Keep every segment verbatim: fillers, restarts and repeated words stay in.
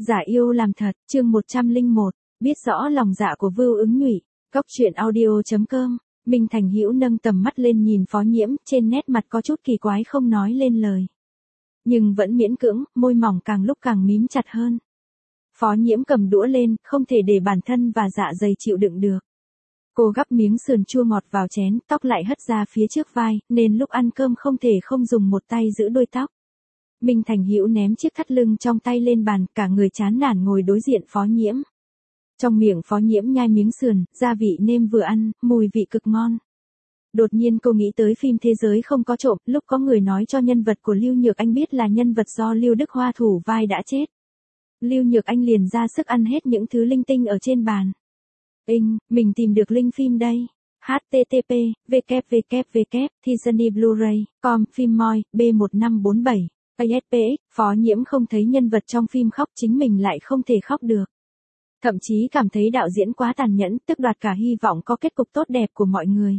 Giả yêu làm thật, chương một trăm lẻ một, biết rõ lòng dạ của Vưu Ứng Nhụy, Cốc truyện audio chấm com. Minh Thành Hữu nâng tầm mắt lên nhìn Phó Nhiễm, trên nét mặt có chút kỳ quái không nói lên lời. Nhưng vẫn miễn cưỡng, môi mỏng càng lúc càng mím chặt hơn. Phó Nhiễm cầm đũa lên, không thể để bản thân và dạ dày chịu đựng được. Cô gắp miếng sườn chua ngọt vào chén, tóc lại hất ra phía trước vai, nên lúc ăn cơm không thể không dùng một tay giữ đuôi tóc. Minh Thành Hữu ném chiếc thắt lưng trong tay lên bàn, cả người chán nản ngồi đối diện Phó Nhiễm. Trong miệng Phó Nhiễm nhai miếng sườn, gia vị nêm vừa ăn, mùi vị cực ngon. Đột nhiên cô nghĩ tới phim Thế giới không có trộm, lúc có người nói cho nhân vật của Lưu Nhược Anh biết là nhân vật do Lưu Đức Hoa thủ vai đã chết. Lưu Nhược Anh liền ra sức ăn hết những thứ linh tinh ở trên bàn. Inh, mình tìm được link phim đây. H T T P, www, Disney Blu-ray, com, phim moi, B một năm bốn bảy, A S P X, Phó Nhiễm không thấy nhân vật trong phim khóc, chính mình lại không thể khóc được. Thậm chí cảm thấy đạo diễn quá tàn nhẫn, tức đoạt cả hy vọng có kết cục tốt đẹp của mọi người.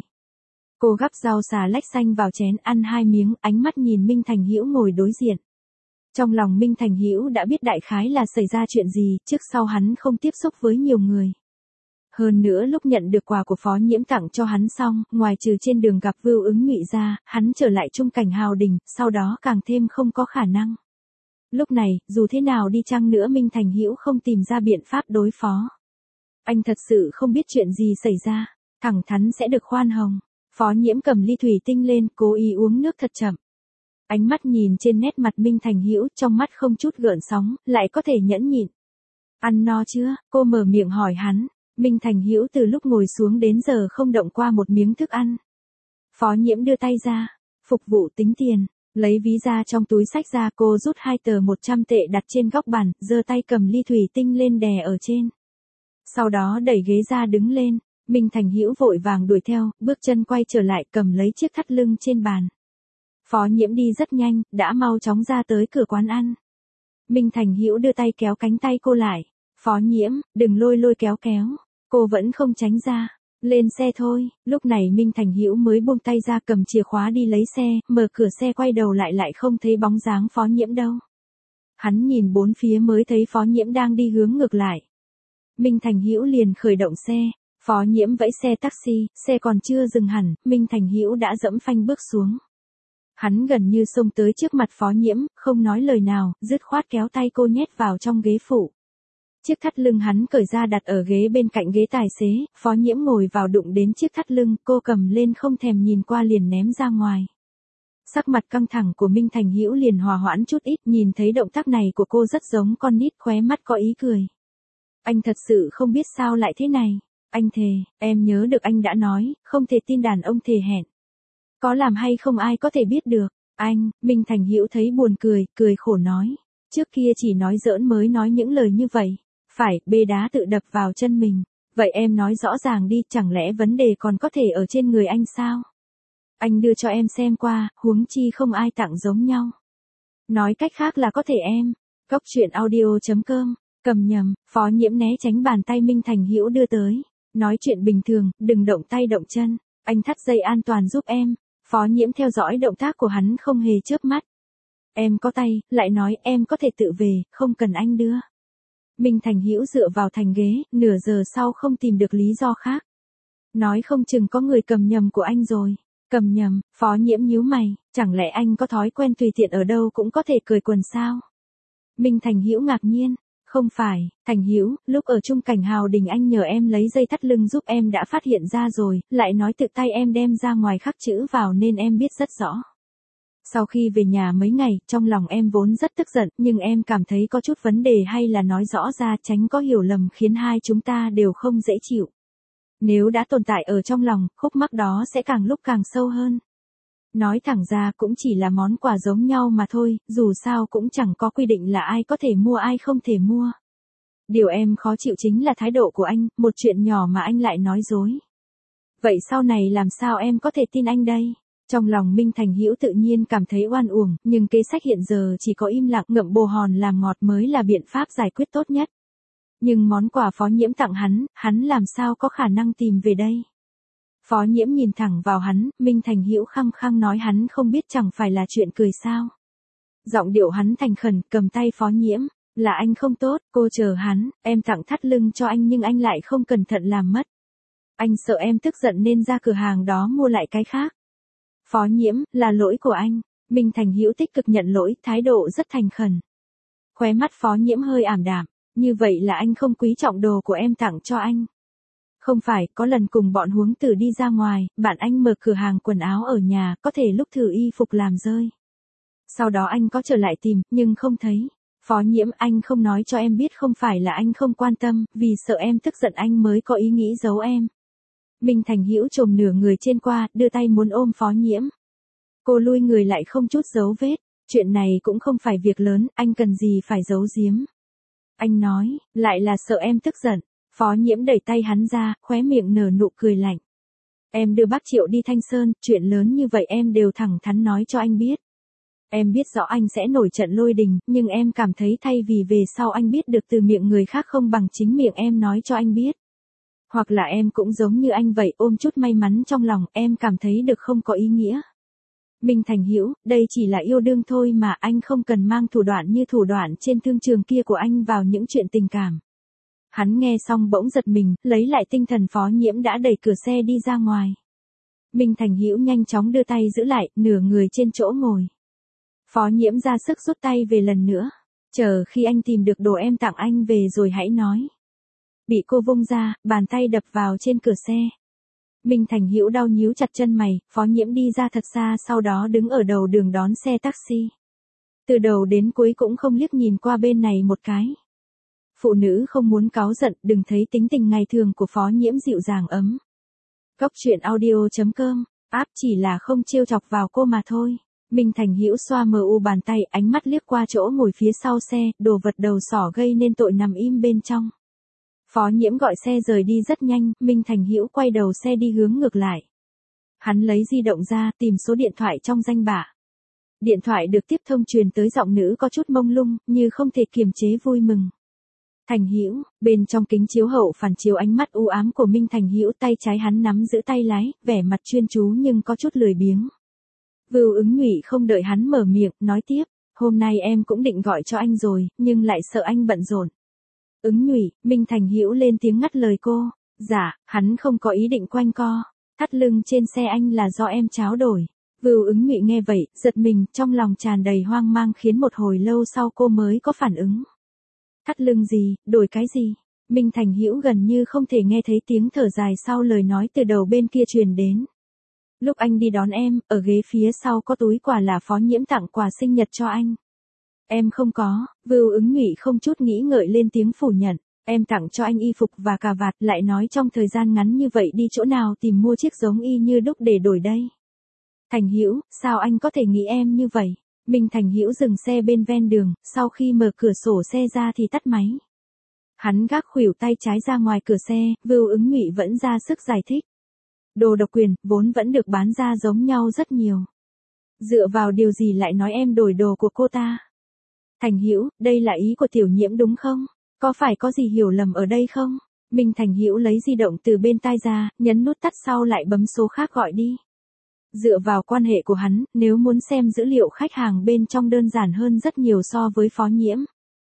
Cô gắp rau xà lách xanh vào chén ăn hai miếng, ánh mắt nhìn Minh Thành Hữu ngồi đối diện. Trong lòng Minh Thành Hữu đã biết đại khái là xảy ra chuyện gì, trước sau hắn không tiếp xúc với nhiều người. Hơn nữa lúc nhận được quà của Phó Nhiễm tặng cho hắn xong, ngoài trừ trên đường gặp Vưu Ứng Nhụy ra, hắn trở lại trung cảnh Hào Đình, sau đó càng thêm không có khả năng. Lúc này, dù thế nào đi chăng nữa Minh Thành Hữu không tìm ra biện pháp đối phó. Anh thật sự không biết chuyện gì xảy ra, thẳng thắn sẽ được khoan hồng. Phó Nhiễm cầm ly thủy tinh lên, cố ý uống nước thật chậm. Ánh mắt nhìn trên nét mặt Minh Thành Hữu, trong mắt không chút gợn sóng, lại có thể nhẫn nhịn. Ăn no chưa? Cô mở miệng hỏi hắn. Minh Thành Hữu từ lúc ngồi xuống đến giờ không động qua một miếng thức ăn. Phó Nhiễm đưa tay ra, phục vụ tính tiền, lấy ví ra trong túi xách ra, cô rút hai tờ một trăm tệ đặt trên góc bàn, giơ tay cầm ly thủy tinh lên đè ở trên. Sau đó đẩy ghế ra đứng lên, Minh Thành Hữu vội vàng đuổi theo, bước chân quay trở lại cầm lấy chiếc thắt lưng trên bàn. Phó Nhiễm đi rất nhanh, đã mau chóng ra tới cửa quán ăn. Minh Thành Hữu đưa tay kéo cánh tay cô lại. Phó Nhiễm, đừng lôi lôi kéo kéo. Cô vẫn không tránh ra. Lên xe thôi. Lúc này Minh Thành Hữu mới buông tay ra cầm chìa khóa đi lấy xe, mở cửa xe quay đầu lại lại không thấy bóng dáng Phó Nhiễm đâu. Hắn nhìn bốn phía mới thấy Phó Nhiễm đang đi hướng ngược lại. Minh Thành Hữu liền khởi động xe. Phó Nhiễm vẫy xe taxi, xe còn chưa dừng hẳn, Minh Thành Hữu đã dẫm phanh bước xuống. Hắn gần như xông tới trước mặt Phó Nhiễm, không nói lời nào, dứt khoát kéo tay cô nhét vào trong ghế phụ. Chiếc thắt lưng hắn cởi ra đặt ở ghế bên cạnh ghế tài xế, Phó Nhiễm ngồi vào đụng đến chiếc thắt lưng, cô cầm lên không thèm nhìn qua liền ném ra ngoài. Sắc mặt căng thẳng của Minh Thành Hữu liền hòa hoãn chút ít, nhìn thấy động tác này của cô rất giống con nít, khóe mắt có ý cười. Anh thật sự không biết sao lại thế này. Anh thề, em nhớ được anh đã nói, không thể tin đàn ông thề hẹn. Có làm hay không ai có thể biết được. Anh, Minh Thành Hữu thấy buồn cười, cười khổ nói. Trước kia chỉ nói giỡn mới nói những lời như vậy. Phải, bê đá tự đập vào chân mình. Vậy em nói rõ ràng đi, chẳng lẽ vấn đề còn có thể ở trên người anh sao? Anh đưa cho em xem qua, huống chi không ai tặng giống nhau. Nói cách khác là có thể em. Cốc truyện audio chấm com. Cầm nhầm, Phó Nhiễm né tránh bàn tay Minh Thành Hữu đưa tới. Nói chuyện bình thường, đừng động tay động chân. Anh thắt dây an toàn giúp em. Phó Nhiễm theo dõi động tác của hắn không hề chớp mắt. Em có tay, lại nói em có thể tự về, không cần anh đưa. Minh Thành Hữu dựa vào thành ghế, nửa giờ sau không tìm được lý do khác. Nói không chừng có người cầm nhầm của anh rồi. Cầm nhầm, Phó Nhiễm nhíu mày, chẳng lẽ anh có thói quen tùy tiện ở đâu cũng có thể cởi quần sao? Minh Thành Hữu ngạc nhiên. Không phải, Thành Hữu, lúc ở trung cảnh Hào Đình anh nhờ em lấy dây thắt lưng giúp em đã phát hiện ra rồi, lại nói tự tay em đem ra ngoài khắc chữ vào nên em biết rất rõ. Sau khi về nhà mấy ngày, trong lòng em vốn rất tức giận, nhưng em cảm thấy có chút vấn đề hay là nói rõ ra tránh có hiểu lầm khiến hai chúng ta đều không dễ chịu. Nếu đã tồn tại ở trong lòng, khúc mắc đó sẽ càng lúc càng sâu hơn. Nói thẳng ra cũng chỉ là món quà giống nhau mà thôi, dù sao cũng chẳng có quy định là ai có thể mua ai không thể mua. Điều em khó chịu chính là thái độ của anh, một chuyện nhỏ mà anh lại nói dối. Vậy sau này làm sao em có thể tin anh đây? Trong lòng Minh Thành Hữu tự nhiên cảm thấy oan uổng, nhưng kế sách hiện giờ chỉ có im lặng ngậm bồ hòn làm ngọt mới là biện pháp giải quyết tốt nhất. Nhưng món quà Phó Nhiễm tặng hắn, hắn làm sao có khả năng tìm về đây? Phó Nhiễm nhìn thẳng vào hắn, Minh Thành Hữu khăng khăng nói hắn không biết chẳng phải là chuyện cười sao. Giọng điệu hắn thành khẩn, cầm tay Phó Nhiễm. Là anh không tốt, cô chờ hắn, em tặng thắt lưng cho anh nhưng anh lại không cẩn thận làm mất. Anh sợ em tức giận nên ra cửa hàng đó mua lại cái khác. Phó Nhiễm, là lỗi của anh. Minh Thành Hữu tích cực nhận lỗi, thái độ rất thành khẩn. Khóe mắt Phó Nhiễm hơi ảm đạm, như vậy là anh không quý trọng đồ của em tặng cho anh. Không phải, có lần cùng bọn huống tử đi ra ngoài, bạn anh mở cửa hàng quần áo ở nhà, có thể lúc thử y phục làm rơi. Sau đó anh có trở lại tìm, nhưng không thấy. Phó Nhiễm, anh không nói cho em biết không phải là anh không quan tâm, vì sợ em tức giận anh mới có ý nghĩ giấu em. Minh Thành Hữu chồm nửa người trên qua, đưa tay muốn ôm Phó Nhiễm. Cô lui người lại không chút dấu vết, chuyện này cũng không phải việc lớn, anh cần gì phải giấu giếm. Anh nói, lại là sợ em tức giận. Phó Nhiễm đẩy tay hắn ra, khóe miệng nở nụ cười lạnh. Em đưa bác Triệu đi Thanh Sơn, chuyện lớn như vậy em đều thẳng thắn nói cho anh biết. Em biết rõ anh sẽ nổi trận lôi đình, nhưng em cảm thấy thay vì về sau anh biết được từ miệng người khác không bằng chính miệng em nói cho anh biết. Hoặc là em cũng giống như anh vậy, ôm chút may mắn trong lòng, em cảm thấy được không có ý nghĩa. Minh Thành Hữu, đây chỉ là yêu đương thôi mà, anh không cần mang thủ đoạn như thủ đoạn trên thương trường kia của anh vào những chuyện tình cảm. Hắn nghe xong bỗng giật mình, lấy lại tinh thần. Phó Nhiễm đã đẩy cửa xe đi ra ngoài. Minh Thành Hữu nhanh chóng đưa tay giữ lại, nửa người trên chỗ ngồi. Phó Nhiễm ra sức rút tay về lần nữa. Chờ khi anh tìm được đồ em tặng anh về rồi hãy nói. Bị cô vung ra, bàn tay đập vào trên cửa xe. Minh Thành Hữu đau nhíu chặt chân mày, Phó Nhiễm đi ra thật xa, sau đó đứng ở đầu đường đón xe taxi. Từ đầu đến cuối cũng không liếc nhìn qua bên này một cái. Phụ nữ không muốn cáu giận, đừng thấy tính tình ngày thường của Phó Nhiễm dịu dàng ấm. Cốc truyện audio chấm com, áp chỉ là không trêu chọc vào cô mà thôi. Minh Thành Hữu xoa mờ u bàn tay, ánh mắt liếc qua chỗ ngồi phía sau xe, đồ vật đầu sỏ gây nên tội nằm im bên trong. Phó Nhiễm gọi xe rời đi rất nhanh, Minh Thành Hữu quay đầu xe đi hướng ngược lại. Hắn lấy di động ra, tìm số điện thoại trong danh bạ. Điện thoại được tiếp thông truyền tới giọng nữ có chút mông lung, như không thể kiềm chế vui mừng. Thành Hữu, bên trong kính chiếu hậu phản chiếu ánh mắt u ám của Minh Thành Hữu, tay trái hắn nắm giữ tay lái, vẻ mặt chuyên chú nhưng có chút lười biếng. Vưu Ứng Nhụy không đợi hắn mở miệng, nói tiếp, hôm nay em cũng định gọi cho anh rồi, nhưng lại sợ anh bận rộn. Ứng Nhụy, Minh Thành Hữu lên tiếng ngắt lời cô, dạ, hắn không có ý định quanh co, thắt lưng trên xe anh là do em tráo đổi. Vưu Ứng Nhụy nghe vậy, giật mình, trong lòng tràn đầy hoang mang khiến một hồi lâu sau cô mới có phản ứng. Thắt lưng gì, đổi cái gì? Minh Thành Hữu gần như không thể nghe thấy tiếng thở dài sau lời nói từ đầu bên kia truyền đến. Lúc anh đi đón em, ở ghế phía sau có túi quà là Phó Nhiễm tặng quà sinh nhật cho anh. Em không có, Vưu Ứng Nhụy không chút nghĩ ngợi lên tiếng phủ nhận. Em tặng cho anh y phục và cà vạt, lại nói trong thời gian ngắn như vậy đi chỗ nào tìm mua chiếc giống y như đúc để đổi đây. Thành Hữu, sao anh có thể nghĩ em như vậy? Minh Thành Hữu dừng xe bên ven đường, sau khi mở cửa sổ xe ra thì tắt máy. Hắn gác khuỷu tay trái ra ngoài cửa xe, Vưu Ứng Nhụy vẫn ra sức giải thích. Đồ độc quyền, vốn vẫn được bán ra giống nhau rất nhiều. Dựa vào điều gì lại nói em đổi đồ của cô ta? Thành Hữu, đây là ý của tiểu Nhiễm đúng không? Có phải có gì hiểu lầm ở đây không? Minh Thành Hữu lấy di động từ bên tai ra, nhấn nút tắt sau lại bấm số khác gọi đi. Dựa vào quan hệ của hắn, nếu muốn xem dữ liệu khách hàng bên trong đơn giản hơn rất nhiều so với Phó Nhiễm.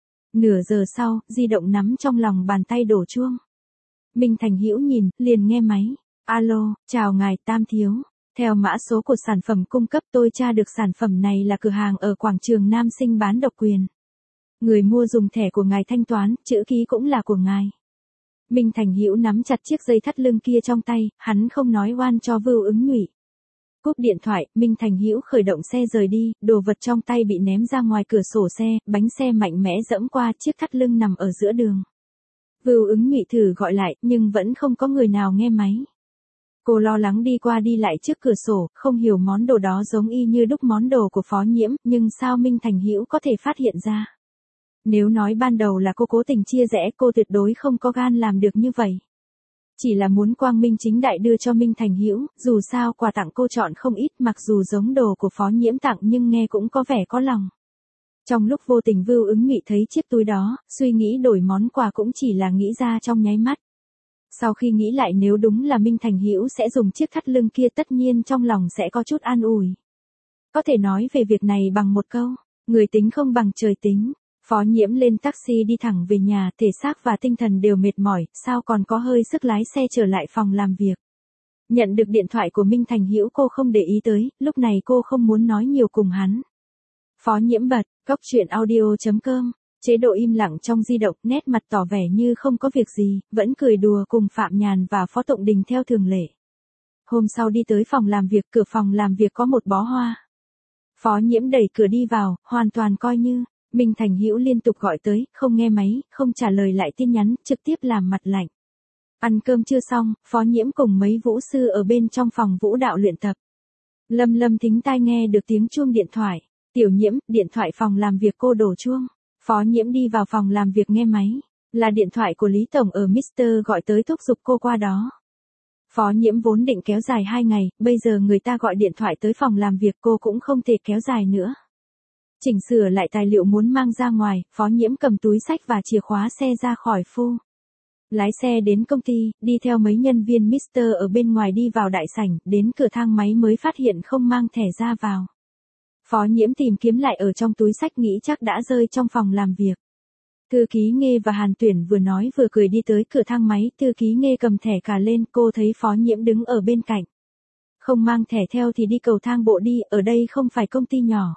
Nửa giờ sau, di động nắm trong lòng bàn tay đổ chuông. Minh Thành Hữu nhìn, liền nghe máy. Alo, chào ngài Tam Thiếu. Theo mã số của sản phẩm cung cấp tôi tra được sản phẩm này là cửa hàng ở quảng trường Nam Sinh bán độc quyền. Người mua dùng thẻ của ngài thanh toán, chữ ký cũng là của ngài. Minh Thành Hữu nắm chặt chiếc dây thắt lưng kia trong tay, hắn không nói oan cho Vưu Ứng Nhụy. Cúp điện thoại, Minh Thành Hữu khởi động xe rời đi, đồ vật trong tay bị ném ra ngoài cửa sổ xe, bánh xe mạnh mẽ dẫm qua, chiếc thắt lưng nằm ở giữa đường. Vưu Ứng Nhụy thử gọi lại, nhưng vẫn không có người nào nghe máy. Cô lo lắng đi qua đi lại trước cửa sổ, không hiểu món đồ đó giống y như đúc món đồ của Phó Nhiễm, nhưng sao Minh Thành Hữu có thể phát hiện ra? Nếu nói ban đầu là cô cố tình chia rẽ, cô tuyệt đối không có gan làm được như vậy. Chỉ là muốn quang minh chính đại đưa cho Minh Thành Hữu, dù sao quà tặng cô chọn không ít, mặc dù giống đồ của Phó Nhiễm tặng nhưng nghe cũng có vẻ có lòng. Trong lúc vô tình Vưu Ứng Nhụy thấy chiếc túi đó, suy nghĩ đổi món quà cũng chỉ là nghĩ ra trong nháy mắt. Sau khi nghĩ lại nếu đúng là Minh Thành Hữu sẽ dùng chiếc thắt lưng kia tất nhiên trong lòng sẽ có chút an ủi. Có thể nói về việc này bằng một câu, người tính không bằng trời tính. Phó Nhiễm lên taxi đi thẳng về nhà, thể xác và tinh thần đều mệt mỏi, sao còn có hơi sức lái xe trở lại phòng làm việc. Nhận được điện thoại của Minh Thành Hữu cô không để ý tới, lúc này cô không muốn nói nhiều cùng hắn. Phó Nhiễm bật, góc chuyện audio chấm com, chế độ im lặng trong di động, nét mặt tỏ vẻ như không có việc gì, vẫn cười đùa cùng Phạm Nhàn và Phó Tụng Đình theo thường lệ. Hôm sau đi tới phòng làm việc, cửa phòng làm việc có một bó hoa. Phó Nhiễm đẩy cửa đi vào, hoàn toàn coi như, Minh Thành Hữu liên tục gọi tới, không nghe máy, không trả lời lại tin nhắn, trực tiếp làm mặt lạnh. Ăn cơm chưa xong, Phó Nhiễm cùng mấy vũ sư ở bên trong phòng vũ đạo luyện tập. Lâm Lâm thính tai nghe được tiếng chuông điện thoại. Tiểu Nhiễm, điện thoại phòng làm việc cô đổ chuông. Phó Nhiễm đi vào phòng làm việc nghe máy. Là điện thoại của Lý Tổng ở Mister gọi tới thúc giục cô qua đó. Phó Nhiễm vốn định kéo dài hai ngày, bây giờ người ta gọi điện thoại tới phòng làm việc cô cũng không thể kéo dài nữa. Chỉnh sửa lại tài liệu muốn mang ra ngoài, Phó Nhiễm cầm túi xách và chìa khóa xe ra khỏi phu. Lái xe đến công ty, đi theo mấy nhân viên Mister ở bên ngoài đi vào đại sảnh, đến cửa thang máy mới phát hiện không mang thẻ ra vào. Phó Nhiễm tìm kiếm lại ở trong túi xách nghĩ chắc đã rơi trong phòng làm việc. Thư ký Nghê và Hàn Tuyển vừa nói vừa cười đi tới cửa thang máy, thư ký Nghê cầm thẻ cả lên, cô thấy Phó Nhiễm đứng ở bên cạnh. Không mang thẻ theo thì đi cầu thang bộ đi, ở đây không phải công ty nhỏ.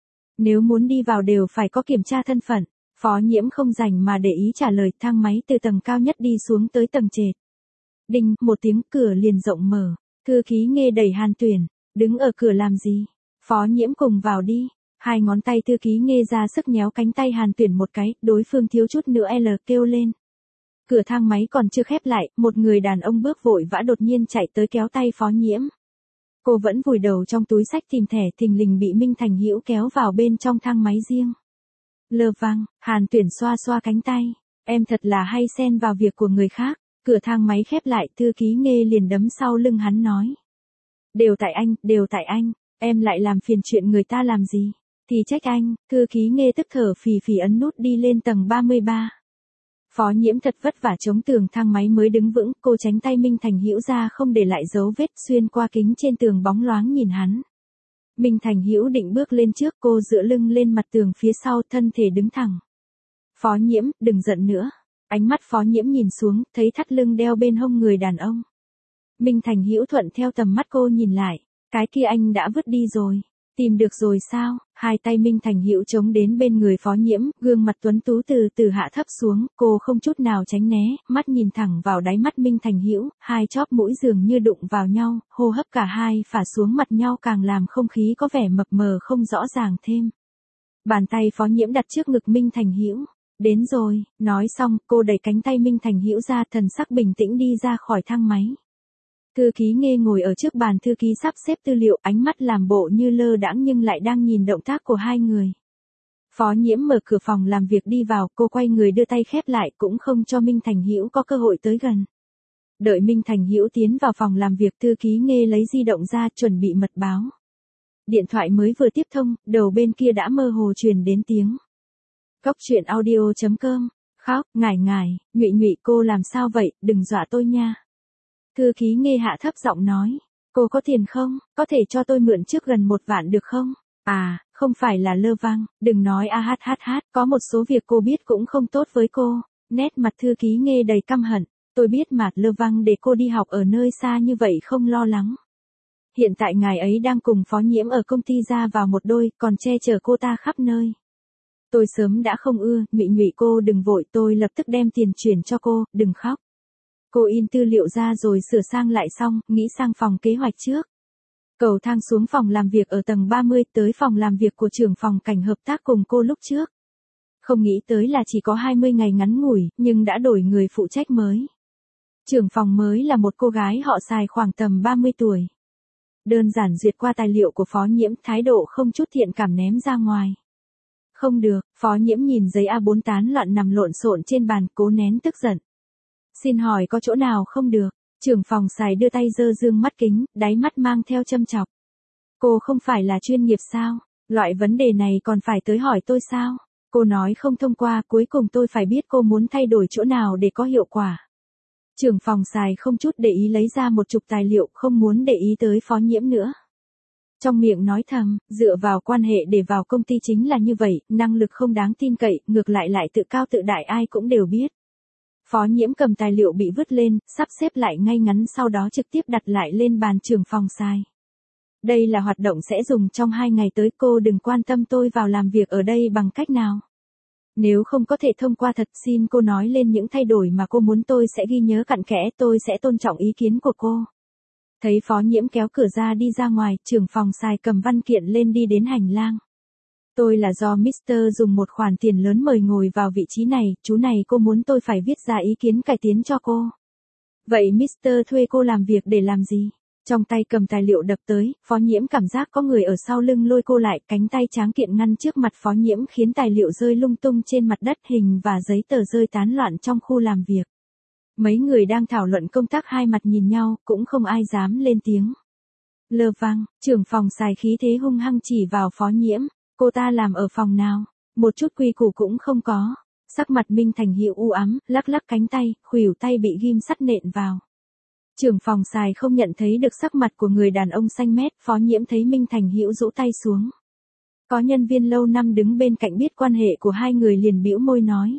Nếu muốn đi vào đều phải có kiểm tra thân phận. Phó Nhiễm không rảnh mà để ý trả lời, thang máy từ tầng cao nhất đi xuống tới tầng trệt. Đinh, một tiếng, cửa liền rộng mở. Thư ký Nghê đẩy Hàn Tuyển, đứng ở cửa làm gì? Phó Nhiễm cùng vào đi. Hai ngón tay thư ký Nghê ra sức nhéo cánh tay Hàn Tuyển một cái, đối phương thiếu chút nữa L kêu lên. Cửa thang máy còn chưa khép lại, một người đàn ông bước vội vã đột nhiên chạy tới kéo tay Phó Nhiễm. Cô vẫn vùi đầu trong túi xách tìm thẻ, thình lình bị Minh Thành Hữu kéo vào bên trong thang máy riêng. Lơ vang, Hàn Tuyển xoa xoa cánh tay. Em thật là hay xen vào việc của người khác. Cửa thang máy khép lại, thư ký Nghê liền đấm sau lưng hắn nói. Đều tại anh, đều tại anh, em lại làm phiền chuyện người ta làm gì? Thì trách anh, thư ký Nghê tức thở phì phì ấn nút đi lên tầng ba mươi ba. Phó Nhiễm thật vất vả chống tường thang máy mới đứng vững, cô tránh tay Minh Thành Hữu ra không để lại dấu vết, xuyên qua kính trên tường bóng loáng nhìn hắn. Minh Thành Hữu định bước lên trước, cô dựa lưng lên mặt tường phía sau, thân thể đứng thẳng. Phó Nhiễm, đừng giận nữa. Ánh mắt Phó Nhiễm nhìn xuống, thấy thắt lưng đeo bên hông người đàn ông. Minh Thành Hữu thuận theo tầm mắt cô nhìn lại, cái kia anh đã vứt đi rồi. Tìm được rồi sao? Hai tay Minh Thành Hữu chống đến bên người Phó Nhiễm, gương mặt tuấn tú từ từ hạ thấp xuống, cô không chút nào tránh né, mắt nhìn thẳng vào đáy mắt Minh Thành Hữu, hai chóp mũi dường như đụng vào nhau, hô hấp cả hai phả xuống mặt nhau càng làm không khí có vẻ mập mờ không rõ ràng thêm. Bàn tay Phó Nhiễm đặt trước ngực Minh Thành Hữu. Đến rồi, nói xong, cô đẩy cánh tay Minh Thành Hữu ra, thần sắc bình tĩnh đi ra khỏi thang máy. Thư ký Nghê ngồi ở trước bàn thư ký sắp xếp tư liệu, ánh mắt làm bộ như lơ đãng nhưng lại đang nhìn động tác của hai người. Phó Nhiễm mở cửa phòng làm việc đi vào, cô quay người đưa tay khép lại cũng không cho Minh Thành Hữu có cơ hội tới gần. Đợi Minh Thành Hữu tiến vào phòng làm việc, thư ký Nghê lấy di động ra chuẩn bị mật báo. Điện thoại mới vừa tiếp thông, đầu bên kia đã mơ hồ truyền đến tiếng. Góc chuyện audio chấm com, khóc, ngải ngải, Nhụy Nhụy cô làm sao vậy, đừng dọa tôi nha. Thư ký Nghê hạ thấp giọng nói, cô có tiền không, có thể cho tôi mượn trước gần một vạn được không? À, không phải là lơ vang, đừng nói a hát hát hát, có một số việc cô biết cũng không tốt với cô. Nét mặt thư ký Nghê đầy căm hận, tôi biết mà, lơ vang để cô đi học ở nơi xa như vậy không lo lắng. Hiện tại ngài ấy đang cùng Phó Nhiễm ở công ty ra vào một đôi, còn che chở cô ta khắp nơi. Tôi sớm đã không ưa, Nhụy Nhụy cô đừng vội, tôi lập tức đem tiền chuyển cho cô, đừng khóc. Cô in tư liệu ra rồi sửa sang lại xong, nghĩ sang phòng kế hoạch trước. Cầu thang xuống phòng làm việc ở tầng ba mươi, tới phòng làm việc của trưởng phòng cảnh hợp tác cùng cô lúc trước. Không nghĩ tới là chỉ có hai mươi ngày ngắn ngủi, nhưng đã đổi người phụ trách mới. Trưởng phòng mới là một cô gái họ Sài khoảng tầm ba mươi tuổi. Đơn giản duyệt qua tài liệu của Phó Nhiễm, thái độ không chút thiện cảm ném ra ngoài. Không được, Phó Nhiễm nhìn giấy a bốn tán loạn nằm lộn xộn trên bàn, cố nén tức giận. Xin hỏi có chỗ nào không được? Trưởng phòng Sài đưa tay giơ dương mắt kính, đáy mắt mang theo châm chọc. Cô không phải là chuyên nghiệp sao? Loại vấn đề này còn phải tới hỏi tôi sao? Cô nói không thông qua, cuối cùng tôi phải biết cô muốn thay đổi chỗ nào để có hiệu quả. Trưởng phòng Sài không chút để ý lấy ra một chục tài liệu, không muốn để ý tới Phó Nhiễm nữa. Trong miệng nói thầm, dựa vào quan hệ để vào công ty chính là như vậy, năng lực không đáng tin cậy, ngược lại lại tự cao tự đại ai cũng đều biết. Phó Nhiễm cầm tài liệu bị vứt lên, sắp xếp lại ngay ngắn sau đó trực tiếp đặt lại lên bàn trưởng phòng sai. Đây là hoạt động sẽ dùng trong hai ngày tới, cô đừng quan tâm tôi vào làm việc ở đây bằng cách nào. Nếu không có thể thông qua thật xin cô nói lên những thay đổi mà cô muốn, tôi sẽ ghi nhớ cặn kẽ, tôi sẽ tôn trọng ý kiến của cô. Thấy Phó Nhiễm kéo cửa ra đi ra ngoài, trưởng phòng sai cầm văn kiện lên đi đến hành lang. Tôi là do mít tơ dùng một khoản tiền lớn mời ngồi vào vị trí này, chú này cô muốn tôi phải viết ra ý kiến cải tiến cho cô. Vậy mít tơ thuê cô làm việc để làm gì? Trong tay cầm tài liệu đập tới, Phó Nhiễm cảm giác có người ở sau lưng lôi cô lại, cánh tay tráng kiện ngăn trước mặt Phó Nhiễm khiến tài liệu rơi lung tung trên mặt đất, hình và giấy tờ rơi tán loạn trong khu làm việc. Mấy người đang thảo luận công tác hai mặt nhìn nhau, cũng không ai dám lên tiếng. Lơ vang, trưởng phòng xài khí thế hung hăng chỉ vào Phó Nhiễm, cô ta làm ở phòng nào, một chút quy củ cũng không có. Sắc mặt Minh Thành Hữu u ám, lắc lắc cánh tay, khuỷu tay bị ghim sắt nện vào. Trưởng phòng xài không nhận thấy được sắc mặt của người đàn ông xanh mét, Phó Nhiễm thấy Minh Thành Hữu rũ tay xuống. Có nhân viên lâu năm đứng bên cạnh biết quan hệ của hai người liền bĩu môi nói.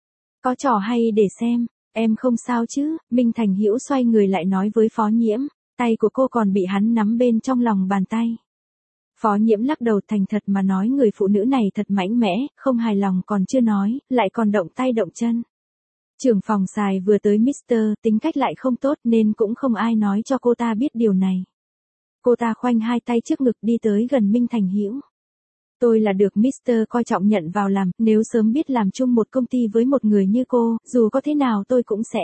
Có trò hay để xem, em không sao chứ? Minh Thành Hữu xoay người lại nói với Phó Nhiễm, tay của cô còn bị hắn nắm bên trong lòng bàn tay. Phó Nhiễm lắc đầu, thành thật mà nói người phụ nữ này thật mạnh mẽ, không hài lòng còn chưa nói, lại còn động tay động chân. Trưởng phòng xài vừa tới mít tơ, tính cách lại không tốt nên cũng không ai nói cho cô ta biết điều này. Cô ta khoanh hai tay trước ngực đi tới gần Minh Thành Hữu. Tôi là được mít tơ coi trọng nhận vào làm, nếu sớm biết làm chung một công ty với một người như cô, dù có thế nào tôi cũng sẽ.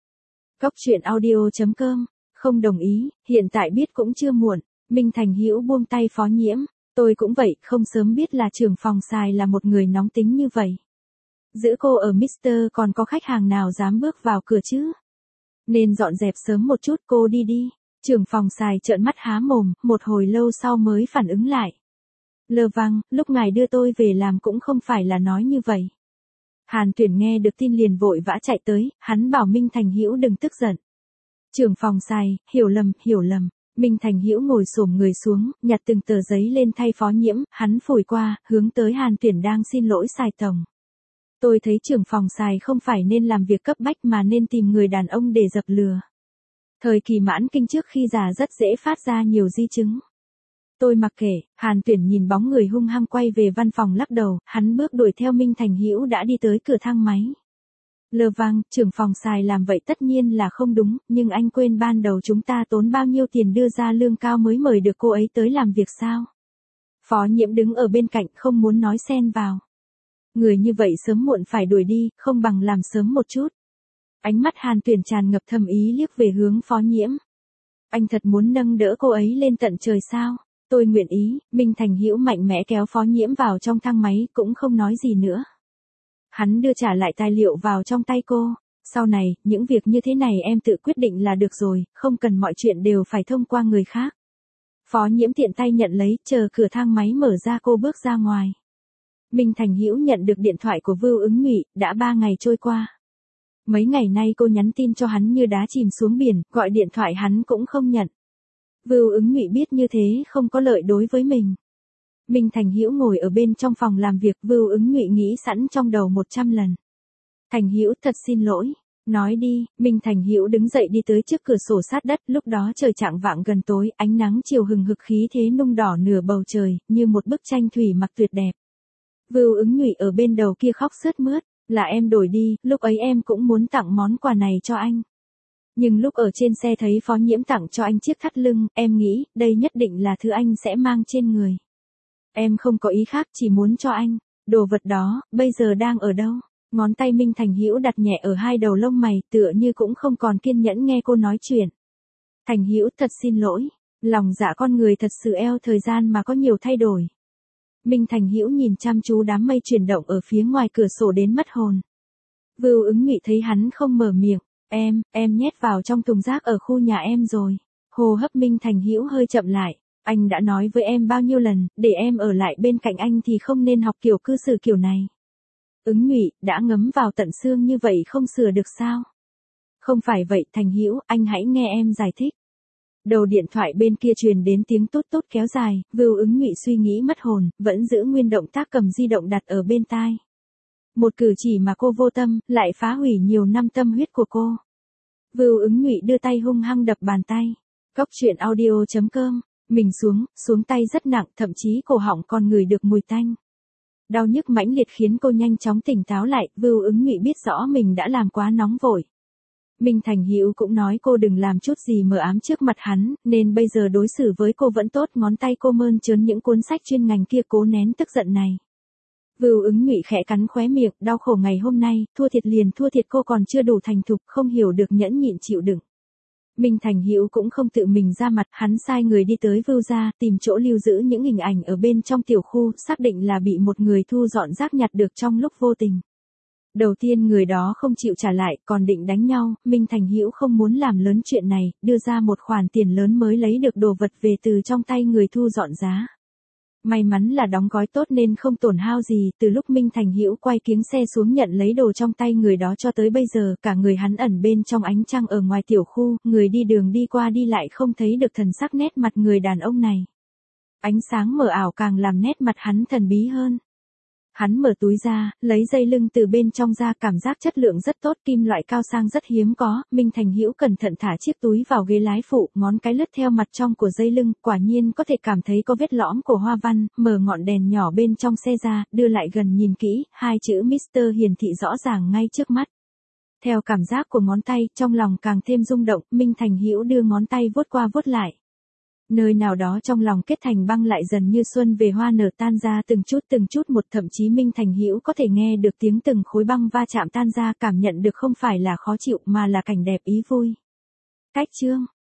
Góc truyện audio chấm com, không đồng ý, hiện tại biết cũng chưa muộn. Minh Thành Hữu buông tay Phó Nhiễm, tôi cũng vậy, không sớm biết là trưởng phòng xài là một người nóng tính như vậy. Giữ cô ở mít tơ còn có khách hàng nào dám bước vào cửa chứ? Nên dọn dẹp sớm một chút, cô đi đi. Trưởng phòng xài trợn mắt há mồm, một hồi lâu sau mới phản ứng lại. Lơ vang, lúc ngài đưa tôi về làm cũng không phải là nói như vậy. Hàn Tuyển nghe được tin liền vội vã chạy tới, hắn bảo Minh Thành Hữu đừng tức giận. Trưởng phòng xài, hiểu lầm, hiểu lầm. Minh Thành Hữu ngồi xổm người xuống, nhặt từng tờ giấy lên thay Phó Nhiễm, hắn phủi qua, hướng tới Hàn Tuyển đang xin lỗi xài tổng. Tôi thấy trưởng phòng xài không phải nên làm việc cấp bách mà nên tìm người đàn ông để dập lừa. Thời kỳ mãn kinh trước khi già rất dễ phát ra nhiều di chứng. Tôi mặc kệ, Hàn Tuyển nhìn bóng người hung hăng quay về văn phòng lắc đầu, hắn bước đuổi theo Minh Thành Hữu đã đi tới cửa thang máy. Lơ vang, trưởng phòng xài làm vậy tất nhiên là không đúng, nhưng anh quên ban đầu chúng ta tốn bao nhiêu tiền đưa ra lương cao mới mời được cô ấy tới làm việc sao? Phó Nhiễm đứng ở bên cạnh không muốn nói xen vào. Người như vậy sớm muộn phải đuổi đi, không bằng làm sớm một chút. Ánh mắt Hàn Tuyển tràn ngập thầm ý liếc về hướng Phó Nhiễm. Anh thật muốn nâng đỡ cô ấy lên tận trời sao? Tôi nguyện ý. Minh Thành Hữu mạnh mẽ kéo Phó Nhiễm vào trong thang máy, cũng không nói gì nữa. Hắn đưa trả lại tài liệu vào trong tay cô. Sau này, những việc như thế này em tự quyết định là được rồi, không cần mọi chuyện đều phải thông qua người khác. Phó Nhiễm tiện tay nhận lấy, chờ cửa thang máy mở ra cô bước ra ngoài. Minh Thành Hữu nhận được điện thoại của Vưu Ứng Nhụy, đã ba ngày trôi qua. Mấy ngày nay cô nhắn tin cho hắn như đá chìm xuống biển, gọi điện thoại hắn cũng không nhận. Vưu Ứng Nhụy biết như thế không có lợi đối với mình. Minh Thành Hữu ngồi ở bên trong phòng làm việc, Vưu Ứng Nhụy nghĩ sẵn trong đầu một trăm lần. Thành Hữu thật xin lỗi. Nói đi. Minh Thành Hữu đứng dậy đi tới trước cửa sổ sát đất, lúc đó trời chạng vạng gần tối, ánh nắng chiều hừng hực khí thế nung đỏ nửa bầu trời, như một bức tranh thủy mặc tuyệt đẹp. Vưu Ứng Nhụy ở bên đầu kia khóc sướt mướt, là em đổi đi, lúc ấy em cũng muốn tặng món quà này cho anh. Nhưng lúc ở trên xe thấy Phó Nhiễm tặng cho anh chiếc thắt lưng, em nghĩ, đây nhất định là thứ anh sẽ mang trên người. Em không có ý khác, chỉ muốn cho anh. Đồ vật đó, bây giờ đang ở đâu? Ngón tay Minh Thành Hữu đặt nhẹ ở hai đầu lông mày, tựa như cũng không còn kiên nhẫn nghe cô nói chuyện. Thành Hữu thật xin lỗi, lòng dạ con người thật sự eo thời gian mà có nhiều thay đổi. Minh Thành Hữu nhìn chăm chú đám mây chuyển động ở phía ngoài cửa sổ đến mất hồn. Vưu Ứng Nhụy thấy hắn không mở miệng, em, em nhét vào trong thùng rác ở khu nhà em rồi. Hô hấp Minh Thành Hữu hơi chậm lại, anh đã nói với em bao nhiêu lần, để em ở lại bên cạnh anh thì không nên học kiểu cư xử kiểu này. Ứng Nhụy, đã ngấm vào tận xương như vậy không sửa được sao? Không phải vậy Thành Hữu, anh hãy nghe em giải thích. Đầu điện thoại bên kia truyền đến tiếng tút tút kéo dài, Vưu Ứng Nhụy suy nghĩ mất hồn, vẫn giữ nguyên động tác cầm di động đặt ở bên tai. Một cử chỉ mà cô vô tâm, lại phá hủy nhiều năm tâm huyết của cô. Vưu Ứng Nhụy đưa tay hung hăng đập bàn tay. Cóc truyện audio chấm com, mình xuống, xuống tay rất nặng, thậm chí cổ họng còn ngửi được mùi tanh. Đau nhức mãnh liệt khiến cô nhanh chóng tỉnh táo lại, Vưu Ứng Nhụy biết rõ mình đã làm quá nóng vội. Minh Thành Hữu cũng nói cô đừng làm chút gì mờ ám trước mặt hắn, nên bây giờ đối xử với cô vẫn tốt, ngón tay cô mơn trớn những cuốn sách chuyên ngành kia cố nén tức giận này. Vưu Ứng Nhụy khẽ cắn khóe miệng, đau khổ ngày hôm nay, thua thiệt liền thua thiệt, cô còn chưa đủ thành thục, không hiểu được nhẫn nhịn chịu đựng. Minh Thành Hữu cũng không tự mình ra mặt, hắn sai người đi tới Vưu gia, tìm chỗ lưu giữ những hình ảnh ở bên trong tiểu khu, xác định là bị một người thu dọn rác nhặt được trong lúc vô tình. Đầu tiên người đó không chịu trả lại, còn định đánh nhau, Minh Thành Hữu không muốn làm lớn chuyện này, đưa ra một khoản tiền lớn mới lấy được đồ vật về từ trong tay người thu dọn giá. May mắn là đóng gói tốt nên không tổn hao gì, từ lúc Minh Thành Hữu quay kiếng xe xuống nhận lấy đồ trong tay người đó cho tới bây giờ, cả người hắn ẩn bên trong ánh trăng ở ngoài tiểu khu, người đi đường đi qua đi lại không thấy được thần sắc nét mặt người đàn ông này. Ánh sáng mờ ảo càng làm nét mặt hắn thần bí hơn. Hắn mở túi ra, lấy dây lưng từ bên trong ra, cảm giác chất lượng rất tốt, kim loại cao sang rất hiếm có, Minh Thành Hữu cẩn thận thả chiếc túi vào ghế lái phụ, ngón cái lướt theo mặt trong của dây lưng, quả nhiên có thể cảm thấy có vết lõm của hoa văn, mở ngọn đèn nhỏ bên trong xe ra, đưa lại gần nhìn kỹ, hai chữ mít tơ hiển thị rõ ràng ngay trước mắt. Theo cảm giác của ngón tay, trong lòng càng thêm rung động, Minh Thành Hữu đưa ngón tay vuốt qua vuốt lại. Nơi nào đó trong lòng kết thành băng lại dần như xuân về hoa nở tan ra từng chút từng chút một, thậm chí Minh Thành Hữu có thể nghe được tiếng từng khối băng va chạm tan ra, cảm nhận được không phải là khó chịu mà là cảnh đẹp ý vui. Cách chương